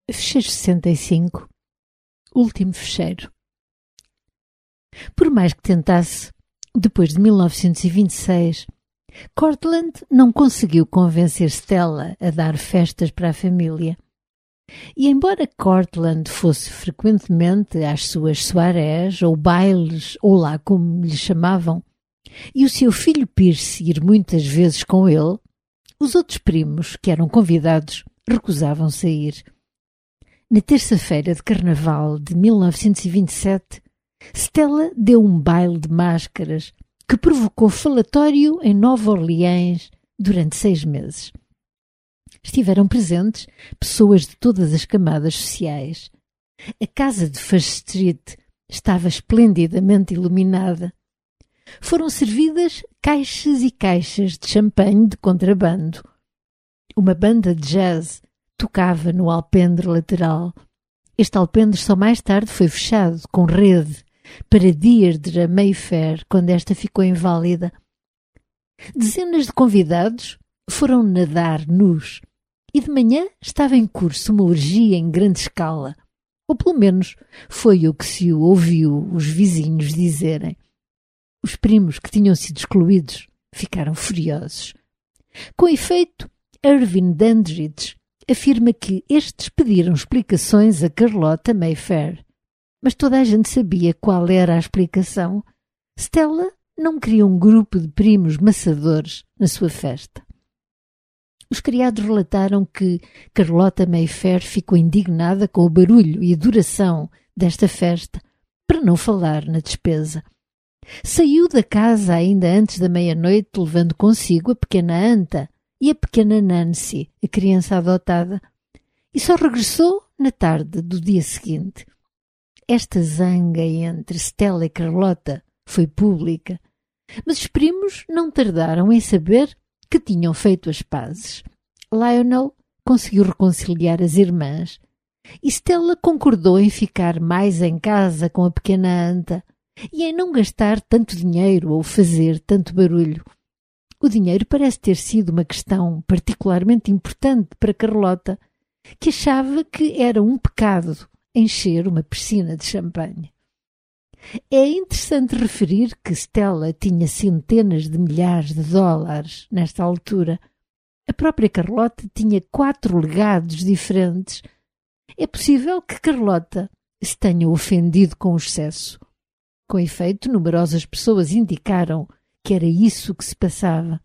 Fecheiro 65. Último fecheiro. Por mais que tentasse, depois de 1926, Cortlandt não conseguiu convencer Stella a dar festas para a família. E embora Cortlandt fosse frequentemente às suas soirées ou bailes, ou lá como lhe chamavam, e o seu filho Pierce ir muitas vezes com ele, os outros primos, que eram convidados, recusavam-se a ir. Na terça-feira de Carnaval de 1927, Stella deu um baile de máscaras que provocou falatório em Nova Orleans durante 6 meses. Estiveram presentes pessoas de todas as camadas sociais. A casa de First Street estava esplendidamente iluminada. Foram servidas caixas e caixas de champanhe de contrabando. Uma banda de jazz tocava no alpendre lateral. Este alpendre só mais tarde foi fechado com rede para Deirdre Mayfair quando esta ficou inválida. Dezenas de convidados foram nadar nus e de manhã estava em curso uma orgia em grande escala, ou pelo menos foi o que se ouviu os vizinhos dizerem. Os primos que tinham sido excluídos ficaram furiosos. Com efeito, Irving Dandridge afirma que estes pediram explicações a Carlota Mayfair, mas toda a gente sabia qual era a explicação. Stella não queria um grupo de primos maçadores na sua festa. Os criados relataram que Carlota Mayfair ficou indignada com o barulho e duração desta festa, para não falar na despesa. Saiu da casa ainda antes da meia-noite, levando consigo a pequena Anta e a pequena Nancy, a criança adotada, e só regressou na tarde do dia seguinte. Esta zanga entre Stella e Carlota foi pública, mas os primos não tardaram em saber que tinham feito as pazes. Lionel conseguiu reconciliar as irmãs e Stella concordou em ficar mais em casa com a pequena Anta e em não gastar tanto dinheiro ou fazer tanto barulho. O dinheiro parece ter sido uma questão particularmente importante para Carlota, que achava que era um pecado encher uma piscina de champanhe. É interessante referir que Stella tinha centenas de milhares de dólares nesta altura. A própria Carlota tinha 4 legados diferentes. É possível que Carlota se tenha ofendido com o excesso. Com efeito, numerosas pessoas indicaram que era isso que se passava.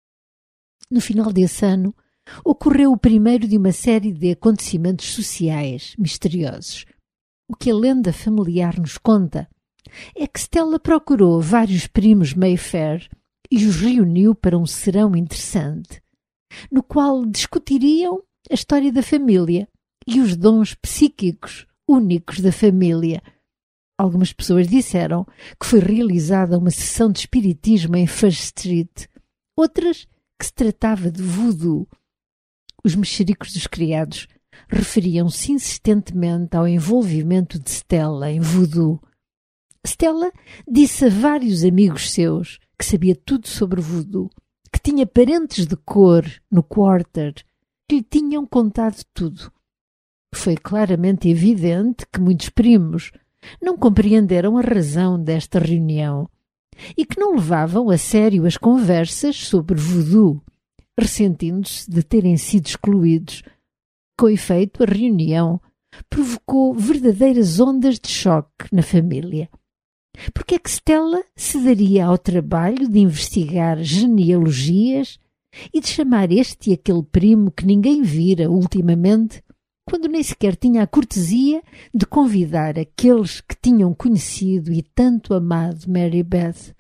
No final desse ano, ocorreu o primeiro de uma série de acontecimentos sociais misteriosos. O que a lenda familiar nos conta é que Stella procurou vários primos Mayfair e os reuniu para um serão interessante, no qual discutiriam a história da família e os dons psíquicos únicos da família. Algumas pessoas disseram que foi realizada uma sessão de espiritismo em First Street, outras que se tratava de voodoo. Os mexericos dos criados referiam-se insistentemente ao envolvimento de Stella em voodoo. Stella disse a vários amigos seus que sabia tudo sobre voodoo, que tinha parentes de cor no quarter que lhe tinham contado tudo. Foi claramente evidente que muitos primos não compreenderam a razão desta reunião e que não levavam a sério as conversas sobre voodoo, ressentindo-se de terem sido excluídos. Com efeito, a reunião provocou verdadeiras ondas de choque na família. Porque é que Stella se daria ao trabalho de investigar genealogias e de chamar este e aquele primo que ninguém vira ultimamente, quando nem sequer tinha a cortesia de convidar aqueles que tinham conhecido e tanto amado Mary Beth?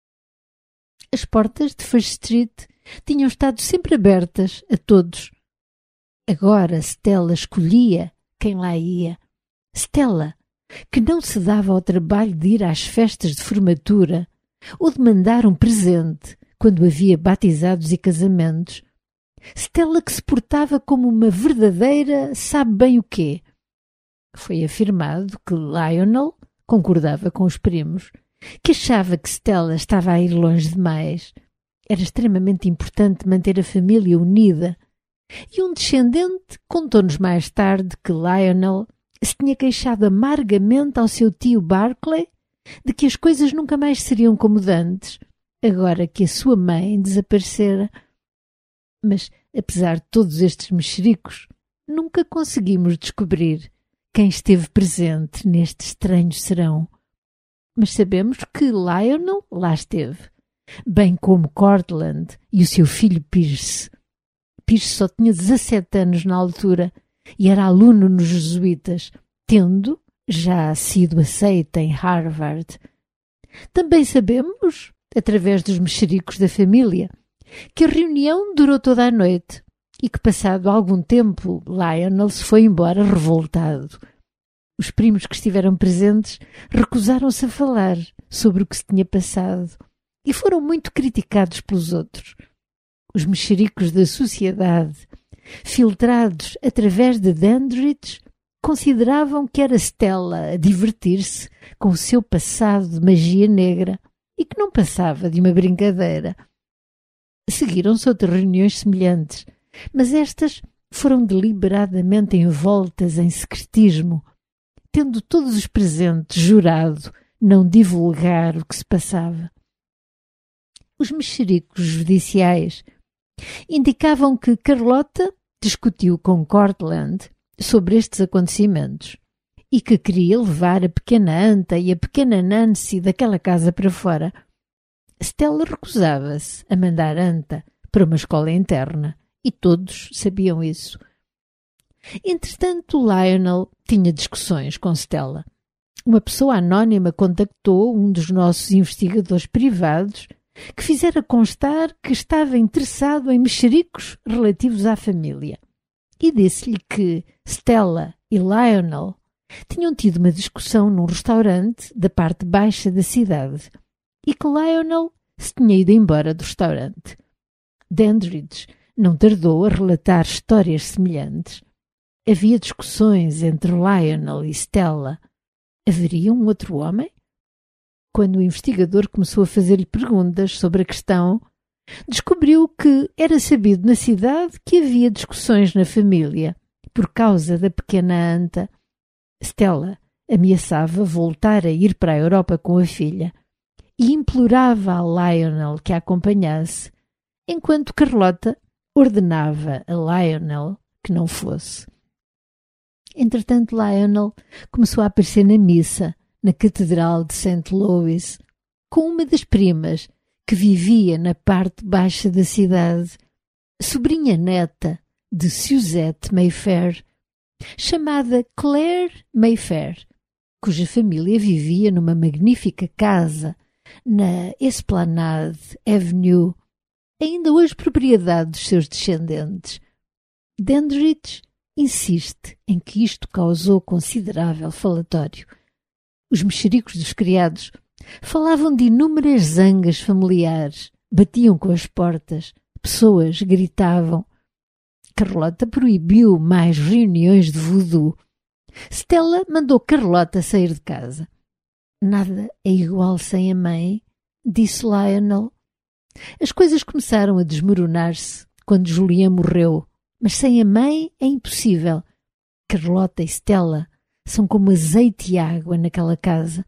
As portas de First Street tinham estado sempre abertas a todos. Agora Stella escolhia quem lá ia. Stella, que não se dava ao trabalho de ir às festas de formatura ou de mandar um presente quando havia batizados e casamentos. Stella que se portava como uma verdadeira sabe bem o quê. Foi afirmado que Lionel concordava com os primos, que achava que Stella estava a ir longe demais. Era extremamente importante manter a família unida E um descendente contou-nos mais tarde que Lionel se tinha queixado amargamente ao seu tio Barclay de que as coisas nunca mais seriam como dantes, agora que a sua mãe desaparecera. Mas, apesar de todos estes mexericos, nunca conseguimos descobrir quem esteve presente neste estranho serão. Mas sabemos que Lionel lá esteve, bem como Cortland e o seu filho Pierce. Pierce só tinha 17 anos na altura e era aluno nos jesuítas, tendo já sido aceito em Harvard. Também sabemos, através dos mexericos da família, que a reunião durou toda a noite e que, passado algum tempo, Lionel se foi embora revoltado. Os primos que estiveram presentes recusaram-se a falar sobre o que se tinha passado e foram muito criticados pelos outros. Os mexericos da sociedade, filtrados através de Dandridge, consideravam que era Stella a divertir-se com o seu passado de magia negra e que não passava de uma brincadeira. Seguiram-se outras reuniões semelhantes, mas estas foram deliberadamente envoltas em secretismo, tendo todos os presentes jurado não divulgar o que se passava. Os mexericos judiciais indicavam que Carlota discutiu com Cortland sobre estes acontecimentos e que queria levar a pequena Anta e a pequena Nancy daquela casa para fora. Stella recusava-se a mandar Anta para uma escola interna e todos sabiam isso. Entretanto, Lionel tinha discussões com Stella. Uma pessoa anónima contactou um dos nossos investigadores privados que fizera constar que estava interessado em mexericos relativos à família e disse-lhe que Stella e Lionel tinham tido uma discussão num restaurante da parte baixa da cidade e que Lionel se tinha ido embora do restaurante. Dandridge não tardou a relatar histórias semelhantes. Havia discussões entre Lionel e Stella. Haveria um outro homem? Quando o investigador começou a fazer-lhe perguntas sobre a questão, descobriu que era sabido na cidade que havia discussões na família por causa da pequena Anta. Stella ameaçava voltar a ir para a Europa com a filha e implorava a Lionel que a acompanhasse, enquanto Carlota ordenava a Lionel que não fosse. Entretanto, Lionel começou a aparecer na missa na Catedral de St. Louis com uma das primas que vivia na parte baixa da cidade, sobrinha neta de Suzette Mayfair, chamada Claire Mayfair, cuja família vivia numa magnífica casa na Esplanade Avenue, ainda hoje propriedade dos seus descendentes. Dandridge insiste em que isto causou considerável falatório. Os mexericos dos criados falavam de inúmeras zangas familiares, batiam com as portas, pessoas gritavam. Carlota proibiu mais reuniões de voodoo. Stella mandou Carlota sair de casa. Nada é igual sem a mãe, disse Lionel. As coisas começaram a desmoronar-se quando Julian morreu, mas sem a mãe é impossível. Carlota e Stella são como azeite e água naquela casa.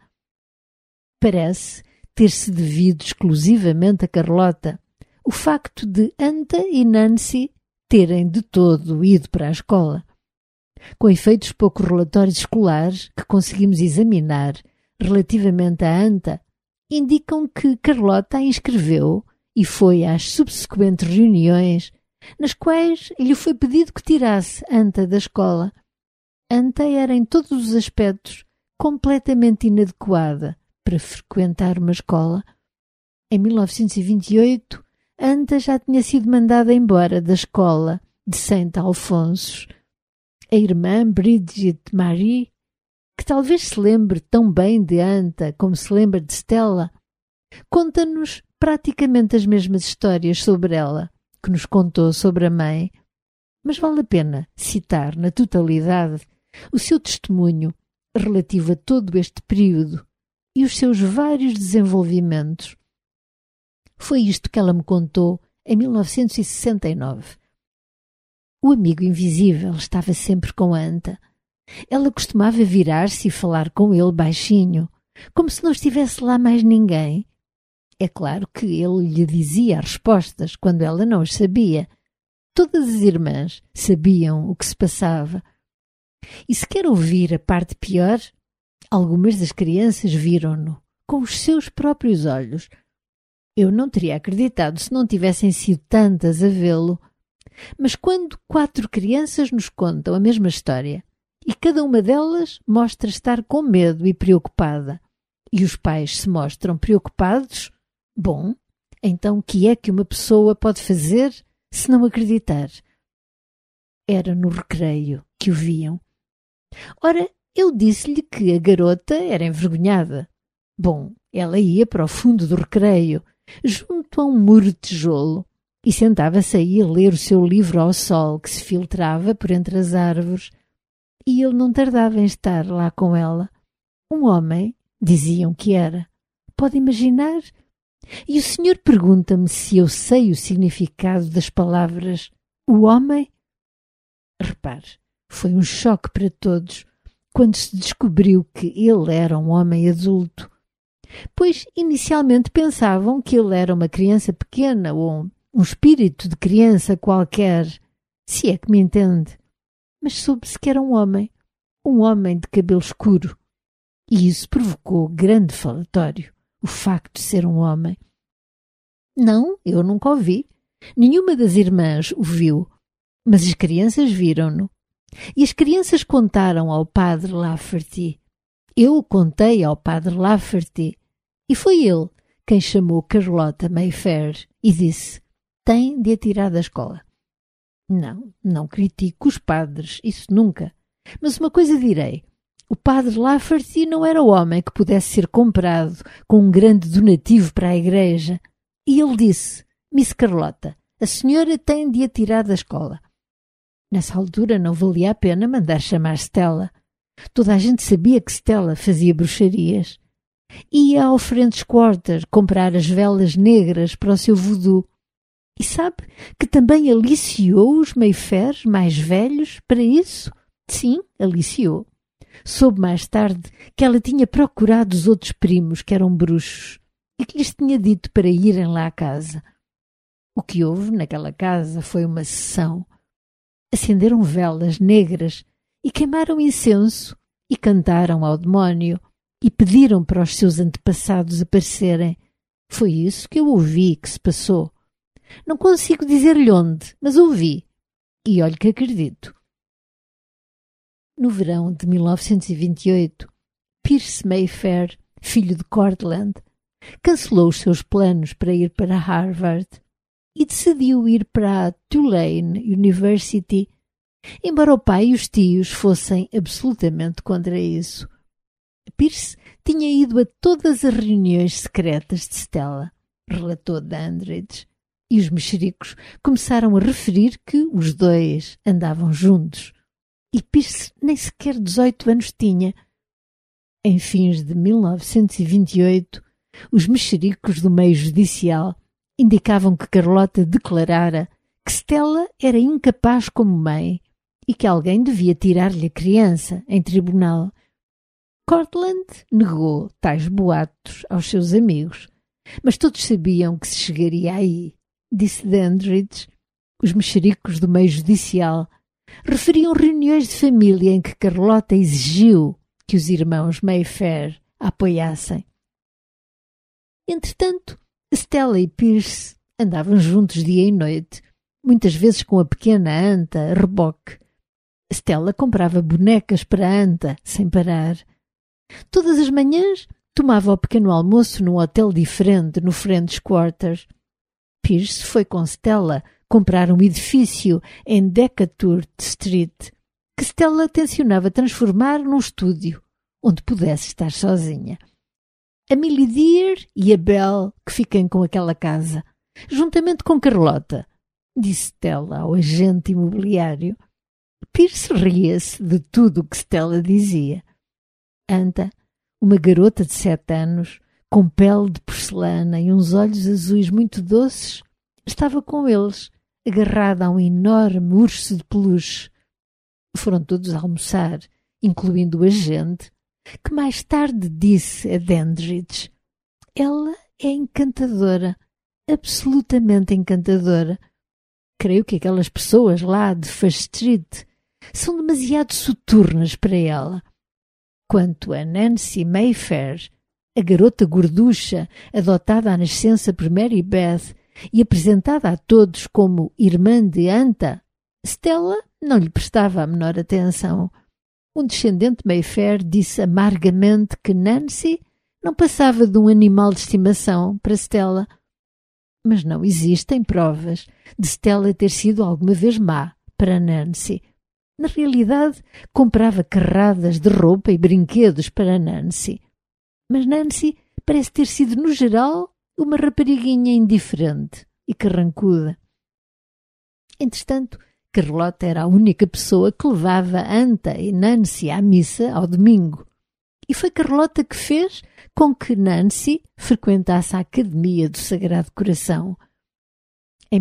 Parece ter-se devido exclusivamente a Carlota o facto de Anta e Nancy terem de todo ido para a escola. Com efeitos poucos relatórios escolares que conseguimos examinar relativamente a Anta, indicam que Carlota a inscreveu e foi às subsequentes reuniões nas quais lhe foi pedido que tirasse Anta da escola. Anta era em todos os aspectos completamente inadequada para frequentar uma escola. Em 1928, Anta já tinha sido mandada embora da escola de Saint Alphonsus. A irmã Bridget Marie, que talvez se lembre tão bem de Anta como se lembra de Stella, conta-nos praticamente as mesmas histórias sobre ela que nos contou sobre a mãe, mas vale a pena citar na totalidade o seu testemunho relativo a todo este período e os seus vários desenvolvimentos. Foi isto que ela me contou em 1969. O amigo invisível estava sempre com Anta. Ela costumava virar-se e falar com ele baixinho, como se não estivesse lá mais ninguém. É claro que ele lhe dizia as respostas quando ela não as sabia. Todas as irmãs sabiam o que se passava. E se quer ouvir a parte pior, algumas das crianças viram-no com os seus próprios olhos. Eu não teria acreditado se não tivessem sido tantas a vê-lo. Mas quando 4 crianças nos contam a mesma história e cada uma delas mostra estar com medo e preocupada, e os pais se mostram preocupados, bom, então o que é que uma pessoa pode fazer se não acreditar? Era no recreio que o viam. Ora, eu disse-lhe que a garota era envergonhada. Bom, ela ia para o fundo do recreio, junto a um muro de tijolo, e sentava-se aí a ler o seu livro ao sol que se filtrava por entre as árvores, e ele não tardava em estar lá com ela. Um homem, diziam que era. Pode imaginar? E o senhor pergunta-me se eu sei o significado das palavras o homem? Repare, foi um choque para todos quando se descobriu que ele era um homem adulto, pois inicialmente pensavam que ele era uma criança pequena ou um espírito de criança qualquer, se é que me entende. Mas soube-se que era um homem de cabelo escuro, e isso provocou grande falatório, o facto de ser um homem. Não, eu nunca o vi. Nenhuma das irmãs o viu, mas as crianças viram-no. E as crianças contaram ao padre Lafferty. Eu contei ao padre Lafferty, e foi ele quem chamou Carlota Mayfair e disse: tem de a tirar da escola. Não critico os padres, isso nunca. Mas uma coisa direi: o padre Lafferty não era o homem que pudesse ser comprado com um grande donativo para a igreja. E ele disse: Miss Carlota, a senhora tem de a tirar da escola. Nessa altura não valia a pena mandar chamar Stella. Toda a gente sabia que Stella fazia bruxarias. Ia ao French Quarter comprar as velas negras para o seu voodoo. E sabe que também aliciou os Mayfair mais velhos para isso? Sim, aliciou. Soube mais tarde que ela tinha procurado os outros primos que eram bruxos e que lhes tinha dito para irem lá à casa. O que houve naquela casa foi uma sessão. Acenderam velas negras e queimaram incenso e cantaram ao demónio e pediram para os seus antepassados aparecerem. Foi isso que eu ouvi que se passou. Não consigo dizer-lhe onde, mas ouvi. E olhe que acredito. No verão de 1928, Pierce Mayfair, filho de Cortland, cancelou os seus planos para ir para Harvard e decidiu ir para a Tulane University, embora o pai e os tios fossem absolutamente contra isso. Pierce tinha ido a todas as reuniões secretas de Stella, relatou Dandridge, e os mexericos começaram a referir que os dois andavam juntos. E Pierce nem sequer 18 anos tinha. Em fins de 1928, os mexericos do meio judicial indicavam que Carlota declarara que Stella era incapaz como mãe e que alguém devia tirar-lhe a criança em tribunal. Cortland negou tais boatos aos seus amigos, mas todos sabiam que se chegaria aí, disse Dandridge. Os mexericos do meio judicial referiam reuniões de família em que Carlota exigiu que os irmãos Mayfair a apoiassem. Entretanto, Stella e Pierce andavam juntos dia e noite, muitas vezes com a pequena Anta a reboque. Stella comprava bonecas para a Anta, sem parar. Todas as manhãs tomava o pequeno almoço num hotel diferente no French Quarter. Pierce foi com Stella comprar um edifício em Decatur Street, que Stella tencionava transformar num estúdio, onde pudesse estar sozinha. A Millie Dear e a Belle que fiquem com aquela casa, juntamente com Carlota, disse Stella ao agente imobiliário. Pierce ria-se de tudo o que Stella dizia. Anta, uma garota de 7 anos, com pele de porcelana e uns olhos azuis muito doces, estava com eles, agarrada a um enorme urso de peluche. Foram todos almoçar, incluindo o agente, que mais tarde disse a Dandridge: ela é encantadora, absolutamente encantadora. Creio que aquelas pessoas lá de First Street são demasiado soturnas para ela. Quanto a Nancy Mayfair, a garota gorducha adotada à nascença por Mary Beth e apresentada a todos como irmã de Anta, Stella não lhe prestava a menor atenção. Um descendente Mayfair disse amargamente que Nancy não passava de um animal de estimação para Stella. Mas não existem provas de Stella ter sido alguma vez má para Nancy. Na realidade, comprava carradas de roupa e brinquedos para Nancy. Mas Nancy parece ter sido, no geral, uma rapariguinha indiferente e carrancuda. Entretanto, Carlota era a única pessoa que levava Anta e Nancy à missa ao domingo. E foi Carlota que fez com que Nancy frequentasse a Academia do Sagrado Coração. Em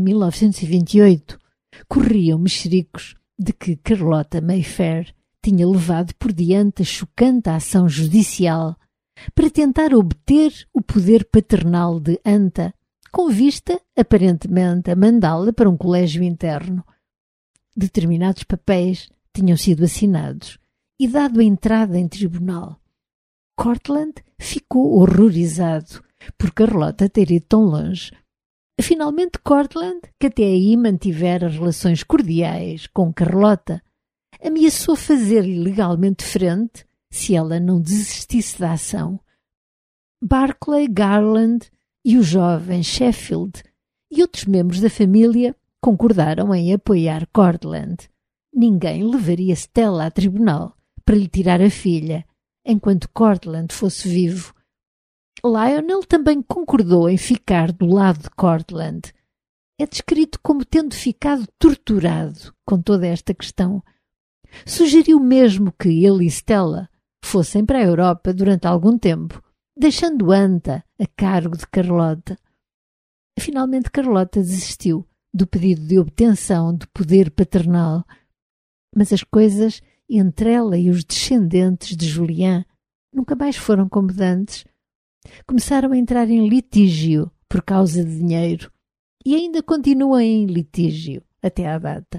1928, corriam mexericos de que Carlota Mayfair tinha levado por diante a chocante ação judicial para tentar obter o poder paternal de Anta, com vista, aparentemente, a mandá-la para um colégio interno. Determinados papéis tinham sido assinados e dado a entrada em tribunal. Cortland ficou horrorizado por Carlota ter ido tão longe. Finalmente, Cortland, que até aí mantivera relações cordiais com Carlota, ameaçou fazer-lhe legalmente frente se ela não desistisse da ação. Barclay, Garland e o jovem Sheffield e outros membros da família concordaram em apoiar Cortland. Ninguém levaria Stella a tribunal para lhe tirar a filha enquanto Cortland fosse vivo. Lionel também concordou em ficar do lado de Cortland. É descrito como tendo ficado torturado com toda esta questão. Sugeriu mesmo que ele e Stella fossem para a Europa durante algum tempo, deixando Anta a cargo de Carlota. Finalmente Carlota desistiu do pedido de obtenção de poder paternal, mas as coisas entre ela e os descendentes de Julian nunca mais foram como antes. Começaram a entrar em litígio por causa de dinheiro e ainda continuam em litígio até à data.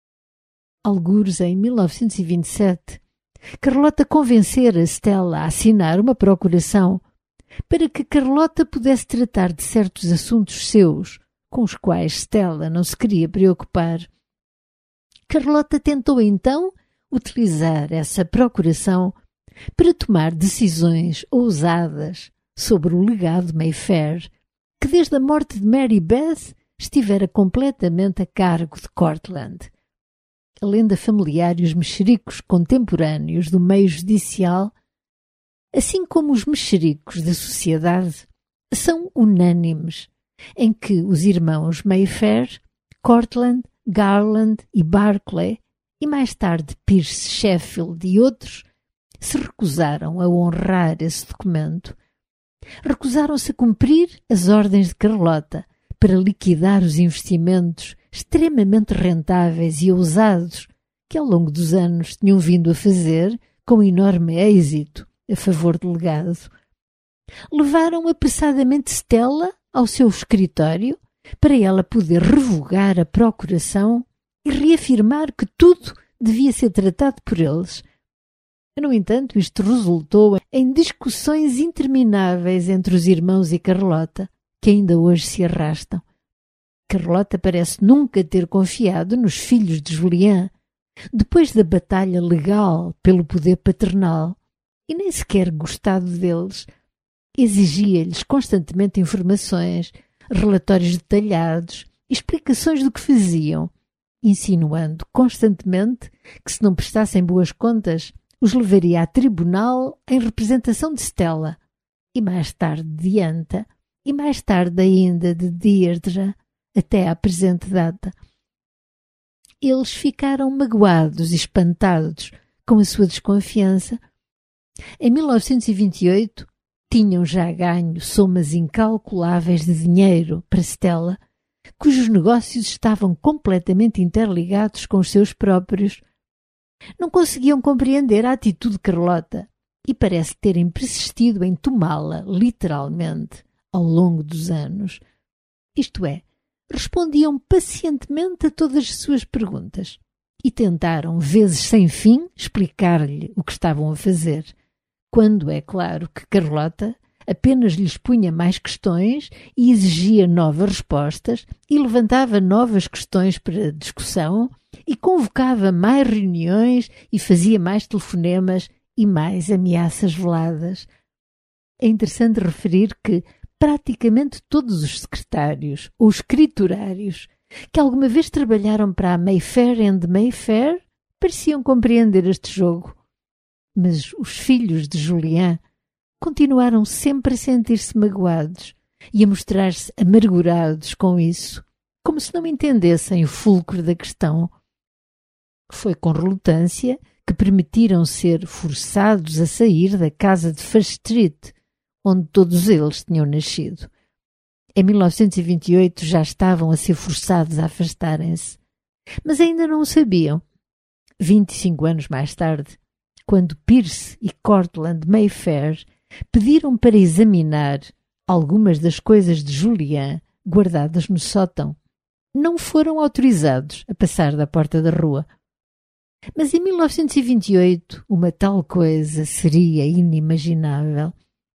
Algures em 1927, Carlota convencera Stella a assinar uma procuração para que Carlota pudesse tratar de certos assuntos seus com os quais Stella não se queria preocupar. Carlota tentou então utilizar essa procuração para tomar decisões ousadas sobre o legado Mayfair, que desde a morte de Mary Beth estivera completamente a cargo de Cortland. A lenda familiar e os mexericos contemporâneos do meio judicial, assim como os mexericos da sociedade, são unânimes em que os irmãos Mayfair, Cortland, Garland e Barclay, e mais tarde Pierce Sheffield e outros, se recusaram a honrar esse documento. Recusaram-se a cumprir as ordens de Carlota para liquidar os investimentos extremamente rentáveis e ousados que ao longo dos anos tinham vindo a fazer com enorme êxito a favor do legado. Levaram apressadamente Stella ao seu escritório para ela poder revogar a procuração e reafirmar que tudo devia ser tratado por eles. No entanto, isto resultou em discussões intermináveis entre os irmãos e Carlota, que ainda hoje se arrastam. Carlota parece nunca ter confiado nos filhos de Julian, depois da batalha legal pelo poder paternal, e nem sequer gostado deles. Exigia-lhes constantemente informações, relatórios detalhados, explicações do que faziam, insinuando constantemente que, se não prestassem boas contas, os levaria a tribunal em representação de Stella, e mais tarde de Anta, e mais tarde ainda de Deirdre, até à presente data. Eles ficaram magoados e espantados com a sua desconfiança. Em 1928, tinham já ganho somas incalculáveis de dinheiro para Stella, cujos negócios estavam completamente interligados com os seus próprios. Não conseguiam compreender a atitude de Carlota e parece terem persistido em tomá-la, literalmente, ao longo dos anos. Isto é, respondiam pacientemente a todas as suas perguntas e tentaram, vezes sem fim, explicar-lhe o que estavam a fazer, quando é claro que Carlota apenas lhes punha mais questões e exigia novas respostas e levantava novas questões para discussão e convocava mais reuniões e fazia mais telefonemas e mais ameaças veladas. É interessante referir que praticamente todos os secretários ou escriturários que alguma vez trabalharam para a Mayfair and Mayfair pareciam compreender este jogo. Mas os filhos de Julian continuaram sempre a sentir-se magoados e a mostrar-se amargurados com isso, como se não entendessem o fulcro da questão. Foi com relutância que permitiram ser forçados a sair da casa de First Street, onde todos eles tinham nascido. Em 1928 já estavam a ser forçados a afastarem-se, mas ainda não o sabiam. 25 anos mais tarde, quando Pierce e Cortland Mayfair pediram para examinar algumas das coisas de Julian guardadas no sótão, não foram autorizados a passar da porta da rua. Mas em 1928 uma tal coisa seria inimaginável.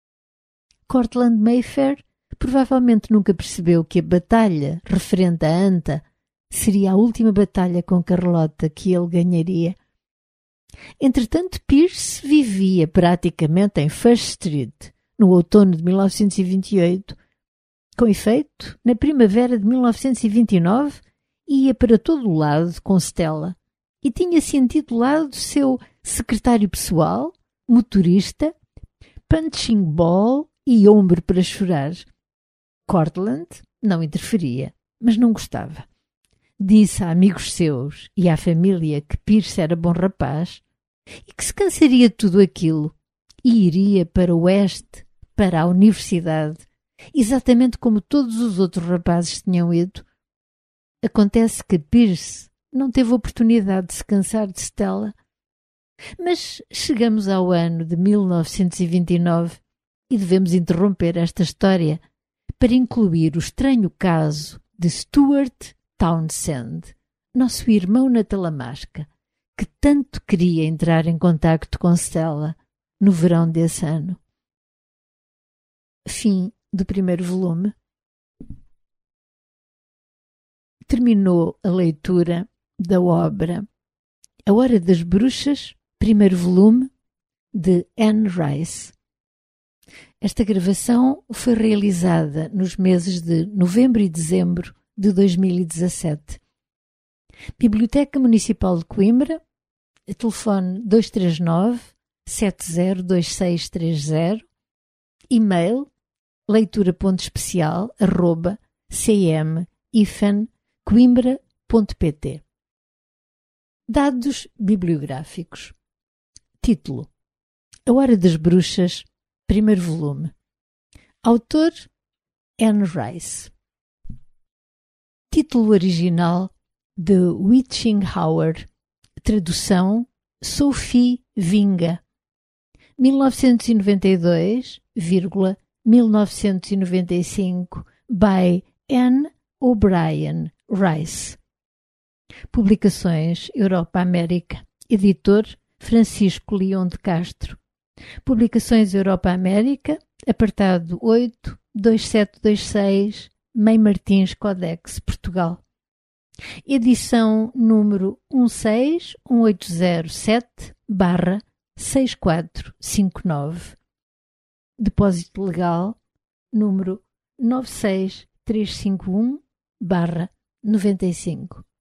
Cortland Mayfair provavelmente nunca percebeu que a batalha referente a Anta seria a última batalha com Carlota que ele ganharia. Entretanto, Pierce vivia praticamente em First Street, no outono de 1928. Com efeito, na primavera de 1929, ia para todo o lado com Stella e tinha-se intitulado seu secretário pessoal, motorista, punching ball e ombro para chorar. Cortland não interferia, mas não gostava. Disse a amigos seus e à família que Pierce era bom rapaz e que se cansaria de tudo aquilo e iria para o oeste, para a universidade, exatamente como todos os outros rapazes tinham ido. Acontece que Pierce não teve oportunidade de se cansar de Stella. Mas chegamos ao ano de 1929 e devemos interromper esta história para incluir o estranho caso de Stuart Townsend, nosso irmão na Talamasca, que tanto queria entrar em contacto com Stella no verão desse ano. Fim do primeiro volume. Terminou a leitura da obra A Hora das Bruxas, primeiro volume, de Anne Rice. Esta gravação foi realizada nos meses de novembro e dezembro de 2017. Biblioteca Municipal de Coimbra, telefone 239-702630, e-mail leitura.especial@cm-coimbra.pt. Dados bibliográficos. Título: A Hora das Bruxas, primeiro volume. Autor: Anne Rice. Título original: The Witching Hour. Tradução: Sophie Vinga. 1992,1995 by Anne O'Brien Rice. Publicações Europa-América. Editor: Francisco Leão de Castro. Publicações Europa-América, apartado 8, 2726, Mãe Martins Codex, Portugal. Edição número 16107/6459. Depósito legal número 96351/95.